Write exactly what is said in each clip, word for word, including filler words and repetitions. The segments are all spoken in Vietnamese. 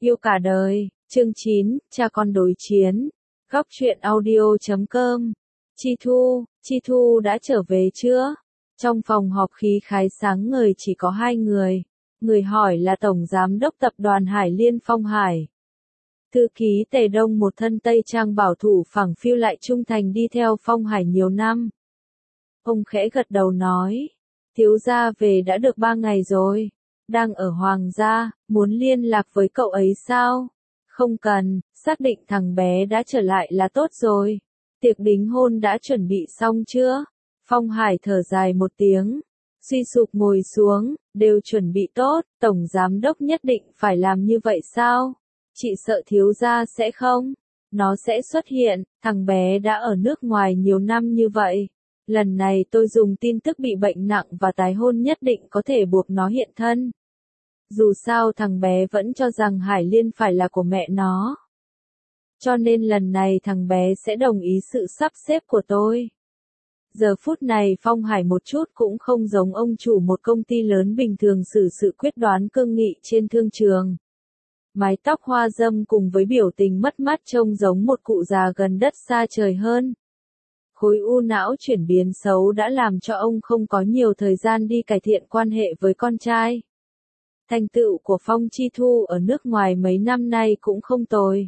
Yêu cả đời, chương chín, cha con đối chiến. Góc truyện audio chấm com. Chi Thu, Chi Thu đã trở về chưa? Trong phòng họp khí khái sáng ngời chỉ có hai người. Người hỏi là Tổng Giám đốc Tập đoàn Hải Liên Phong Hải. Thư ký Tề Đông một thân tây trang bảo thủ phẳng phiu lại trung thành đi theo Phong Hải nhiều năm. Ông khẽ gật đầu nói. Thiếu gia về đã được ba ngày rồi. Đang ở Hoàng gia, muốn liên lạc với cậu ấy sao? Không cần, xác định thằng bé đã trở lại là tốt rồi. Tiệc đính hôn đã chuẩn bị xong chưa? Phong Hải thở dài một tiếng. Suy sụp ngồi xuống, đều chuẩn bị tốt, Tổng Giám đốc nhất định phải làm như vậy sao? Chị sợ thiếu gia sẽ không? Nó sẽ xuất hiện, thằng bé đã ở nước ngoài nhiều năm như vậy. Lần này tôi dùng tin tức bị bệnh nặng và tái hôn nhất định có thể buộc nó hiện thân. Dù sao thằng bé vẫn cho rằng Hải Liên phải là của mẹ nó. Cho nên lần này thằng bé sẽ đồng ý sự sắp xếp của tôi. Giờ phút này Phong Hải một chút cũng không giống ông chủ một công ty lớn bình thường xử sự quyết đoán cương nghị trên thương trường. Mái tóc hoa râm cùng với biểu tình mất mát trông giống một cụ già gần đất xa trời hơn. Khối u não chuyển biến xấu đã làm cho ông không có nhiều thời gian đi cải thiện quan hệ với con trai. Thành tựu của Phong Chi Thu ở nước ngoài mấy năm nay cũng không tồi.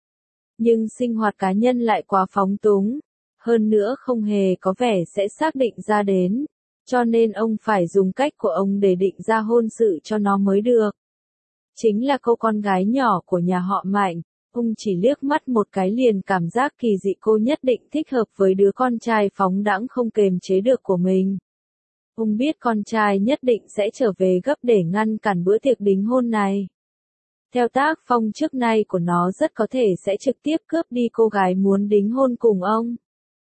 Nhưng sinh hoạt cá nhân lại quá phóng túng, hơn nữa không hề có vẻ sẽ xác định ra đến, cho nên ông phải dùng cách của ông để định ra hôn sự cho nó mới được. Chính là cô con gái nhỏ của nhà họ Mạnh, ông chỉ liếc mắt một cái liền cảm giác kỳ dị cô nhất định thích hợp với đứa con trai phóng đãng không kềm chế được của mình. Ông biết con trai nhất định sẽ trở về gấp để ngăn cản bữa tiệc đính hôn này. Theo tác phong trước nay của nó rất có thể sẽ trực tiếp cướp đi cô gái muốn đính hôn cùng ông.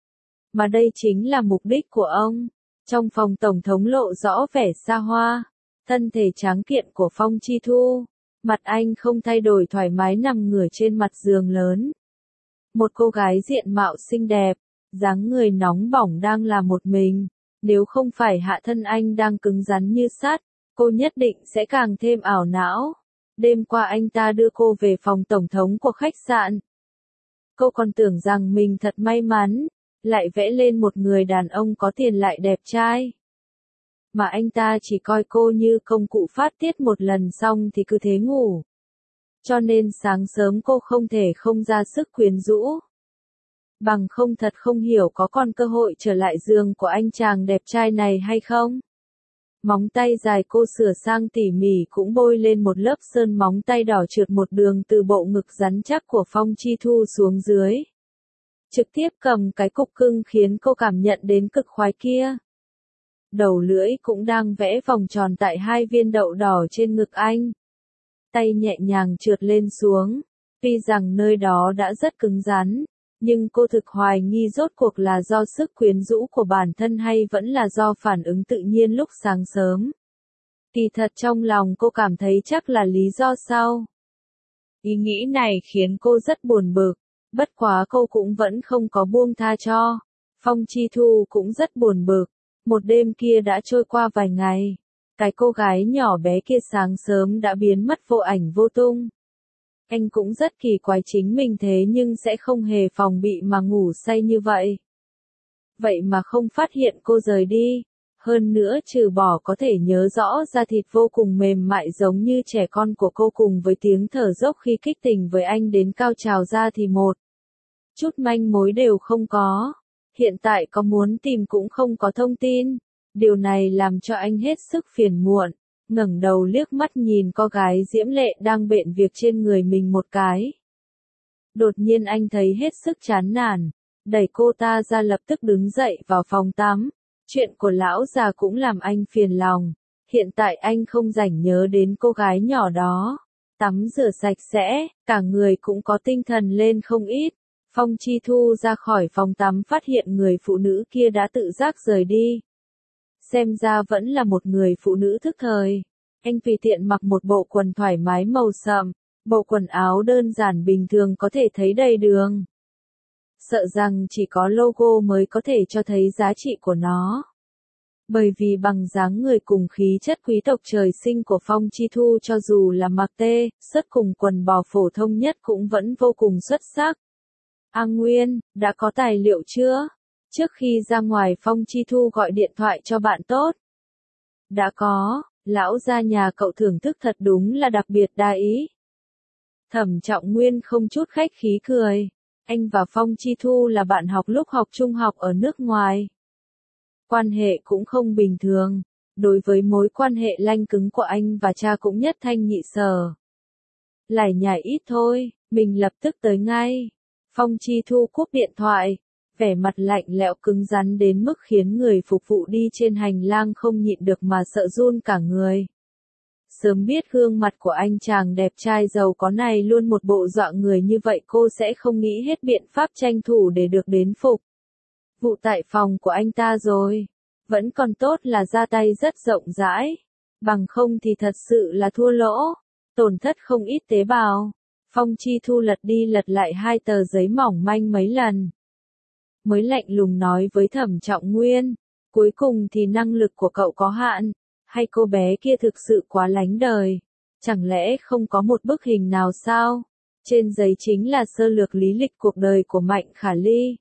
Mà đây chính là mục đích của ông. Trong phòng Tổng thống lộ rõ vẻ xa hoa, thân thể tráng kiện của Phong Chi Thu. Mặt anh không thay đổi thoải mái nằm ngửa trên mặt giường lớn. Một cô gái diện mạo xinh đẹp, dáng người nóng bỏng đang là một mình. Nếu không phải hạ thân anh đang cứng rắn như sắt, cô nhất định sẽ càng thêm ảo não. Đêm qua anh ta đưa cô về phòng tổng thống của khách sạn. Cô còn tưởng rằng mình thật may mắn, lại vẽ lên một người đàn ông có tiền lại đẹp trai. Mà anh ta chỉ coi cô như công cụ phát tiết một lần xong thì cứ thế ngủ. Cho nên sáng sớm cô không thể không ra sức quyến rũ. Bằng không thật không hiểu có còn cơ hội trở lại giường của anh chàng đẹp trai này hay không. Móng tay dài cô sửa sang tỉ mỉ cũng bôi lên một lớp sơn móng tay đỏ trượt một đường từ bộ ngực rắn chắc của Phong Chi Thu xuống dưới. Trực tiếp cầm cái cục cưng khiến cô cảm nhận đến cực khoái kia. Đầu lưỡi cũng đang vẽ vòng tròn tại hai viên đậu đỏ trên ngực anh. Tay nhẹ nhàng trượt lên xuống, tuy rằng nơi đó đã rất cứng rắn, nhưng cô thực hoài nghi rốt cuộc là do sức quyến rũ của bản thân hay vẫn là do phản ứng tự nhiên lúc sáng sớm. Kỳ thật trong lòng cô cảm thấy chắc là lý do sau. Ý nghĩ này khiến cô rất buồn bực, bất quá cô cũng vẫn không có buông tha cho. Phong Chi Thu cũng rất buồn bực. Một đêm kia đã trôi qua vài ngày. Cái cô gái nhỏ bé kia sáng sớm đã biến mất vô ảnh vô tung. Anh cũng rất kỳ quái chính mình thế nhưng sẽ không hề phòng bị mà ngủ say như vậy. Vậy mà không phát hiện cô rời đi. Hơn nữa trừ bỏ có thể nhớ rõ da thịt vô cùng mềm mại giống như trẻ con của cô cùng với tiếng thở dốc khi kích tình với anh đến cao trào ra thì một chút manh mối đều không có. Hiện tại có muốn tìm cũng không có thông tin. Điều này làm cho anh hết sức phiền muộn. Ngẩng đầu liếc mắt nhìn cô gái diễm lệ đang bện việc trên người mình một cái. Đột nhiên anh thấy hết sức chán nản. Đẩy cô ta ra lập tức đứng dậy vào phòng tắm. Chuyện của lão già cũng làm anh phiền lòng. Hiện tại anh không rảnh nhớ đến cô gái nhỏ đó. Tắm rửa sạch sẽ, cả người cũng có tinh thần lên không ít. Phong Chi Thu ra khỏi phòng tắm phát hiện người phụ nữ kia đã tự giác rời đi. Xem ra vẫn là một người phụ nữ thức thời. Anh tùy tiện mặc một bộ quần thoải mái màu sậm, bộ quần áo đơn giản bình thường có thể thấy đầy đường. Sợ rằng chỉ có logo mới có thể cho thấy giá trị của nó. Bởi vì bằng dáng người cùng khí chất quý tộc trời sinh của Phong Chi Thu cho dù là mặc tê, sớt cùng quần bò phổ thông nhất cũng vẫn vô cùng xuất sắc. A Nguyên, đã có tài liệu chưa? Trước khi ra ngoài Phong Chi Thu gọi điện thoại cho bạn tốt. Đã có, lão gia nhà cậu thưởng thức thật đúng là đặc biệt đa ý. Thẩm Trọng Nguyên không chút khách khí cười. Anh và Phong Chi Thu là bạn học lúc học trung học ở nước ngoài. Quan hệ cũng không bình thường. Đối với mối quan hệ lanh cứng của anh và cha cũng nhất thanh nhị sở. Lải nhải ít thôi, mình lập tức tới ngay. Phong Chi Thu cúp điện thoại. Vẻ mặt lạnh lẽo cứng rắn đến mức khiến người phục vụ đi trên hành lang không nhịn được mà sợ run cả người. Sớm biết gương mặt của anh chàng đẹp trai giàu có này luôn một bộ dọa người như vậy cô sẽ không nghĩ hết biện pháp tranh thủ để được đến phục. Vụ tại phòng của anh ta rồi. Vẫn còn tốt là ra tay rất rộng rãi. Bằng không thì thật sự là thua lỗ. Tổn thất không ít tế bào. Phong Chi Thu lật đi lật lại hai tờ giấy mỏng manh mấy lần. Mới lạnh lùng nói với Thẩm Trọng Nguyên. Cuối cùng thì năng lực của cậu có hạn. Hay cô bé kia thực sự quá lánh đời? Chẳng lẽ không có một bức hình nào sao? Trên giấy chính là sơ lược lý lịch cuộc đời của Mạnh Khả Ly.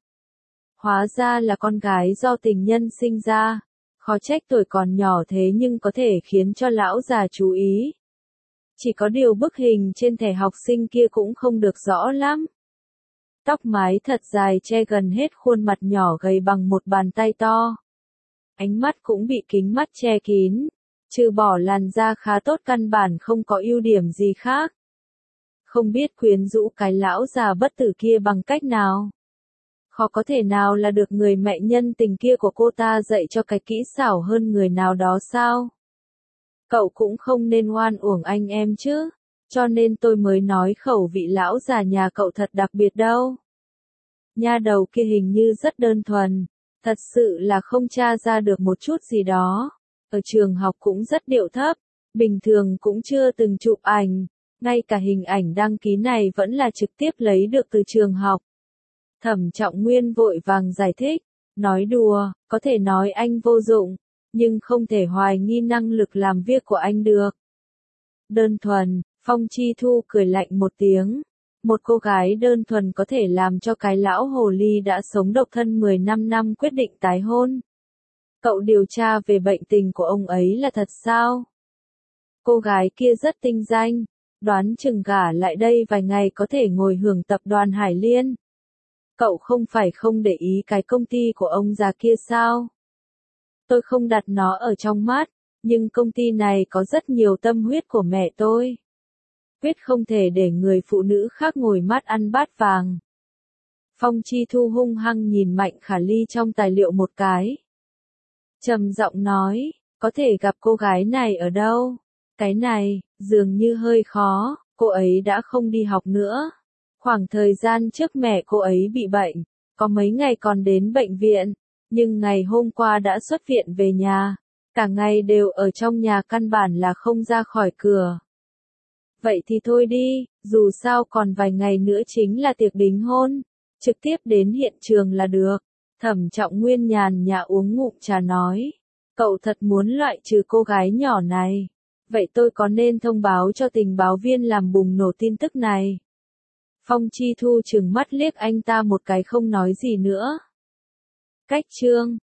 Hóa ra là con gái do tình nhân sinh ra. Khó trách tuổi còn nhỏ thế nhưng có thể khiến cho lão già chú ý. Chỉ có điều bức hình trên thẻ học sinh kia cũng không được rõ lắm. Tóc mái thật dài che gần hết khuôn mặt nhỏ gầy bằng một bàn tay to. Ánh mắt cũng bị kính mắt che kín. Trừ bỏ làn da khá tốt căn bản không có ưu điểm gì khác. Không biết quyến rũ cái lão già bất tử kia bằng cách nào. Khó có thể nào là được người mẹ nhân tình kia của cô ta dạy cho cái kỹ xảo hơn người nào đó sao? Cậu cũng không nên oan uổng anh em chứ. Cho nên tôi mới nói khẩu vị lão già nhà cậu thật đặc biệt đâu. Nha đầu kia hình như rất đơn thuần. Thật sự là không tra ra được một chút gì đó. Ở trường học cũng rất điệu thấp. Bình thường cũng chưa từng chụp ảnh. Ngay cả hình ảnh đăng ký này vẫn là trực tiếp lấy được từ trường học. Thẩm Trọng Nguyên vội vàng giải thích. Nói đùa, có thể nói anh vô dụng. Nhưng không thể hoài nghi năng lực làm việc của anh được. Đơn thuần, Phong Chi Thu cười lạnh một tiếng. Một cô gái đơn thuần có thể làm cho cái lão hồ ly đã sống độc thân mười lăm năm quyết định tái hôn. Cậu điều tra về bệnh tình của ông ấy là thật sao? Cô gái kia rất tinh danh, đoán chừng gả lại đây vài ngày có thể ngồi hưởng tập đoàn Hải Liên. Cậu không phải không để ý cái công ty của ông già kia sao? Tôi không đặt nó ở trong mắt, nhưng công ty này có rất nhiều tâm huyết của mẹ tôi. Quyết không thể để người phụ nữ khác ngồi mắt ăn bát vàng. Phong Chi Thu hung hăng nhìn Mạnh Khả Ly trong tài liệu một cái. Trầm giọng nói, có thể gặp cô gái này ở đâu? Cái này, dường như hơi khó, cô ấy đã không đi học nữa. Khoảng thời gian trước mẹ cô ấy bị bệnh, có mấy ngày còn đến bệnh viện, nhưng ngày hôm qua đã xuất viện về nhà. Cả ngày đều ở trong nhà căn bản là không ra khỏi cửa. Vậy thì thôi đi, dù sao còn vài ngày nữa chính là tiệc đính hôn. Trực tiếp đến hiện trường là được. Thẩm Trọng Nguyên nhàn nhã uống ngụm trà nói. Cậu thật muốn loại trừ cô gái nhỏ này. Vậy tôi có nên thông báo cho tình báo viên làm bùng nổ tin tức này? Phong Chi Thu trừng mắt liếc anh ta một cái không nói gì nữa. Cách chương